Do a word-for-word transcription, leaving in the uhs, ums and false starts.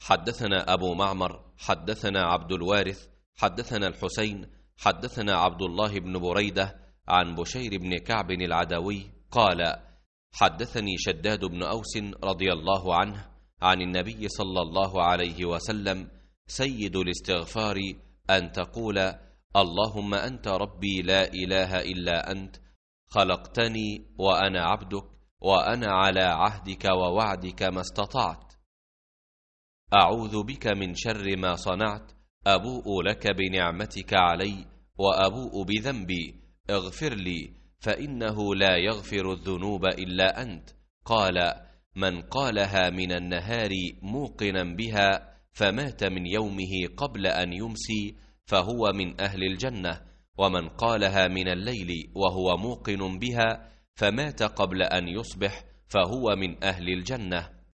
حدثنا أبو معمر حدثنا عبد الوارث حدثنا الحسين حدثنا عبد الله بن بريدة عن بشير بن كعب العدوي قال: حدثني شداد بن أوس رضي الله عنه عن النبي صلى الله عليه وسلم: سيد الاستغفار أن تقول: اللهم أنت ربي لا إله إلا أنت، خلقتني وأنا عبدك، وأنا على عهدك ووعدك ما استطعت، أعوذ بك من شر ما صنعت، أبوء لك بنعمتك علي وأبوء بذنبي، اغفر لي فإنه لا يغفر الذنوب إلا أنت. قال: من قالها من النهار موقنا بها فمات من يومه قبل أن يمسي فهو من أهل الجنة، ومن قالها من الليل وهو موقن بها فمات قبل أن يصبح فهو من أهل الجنة.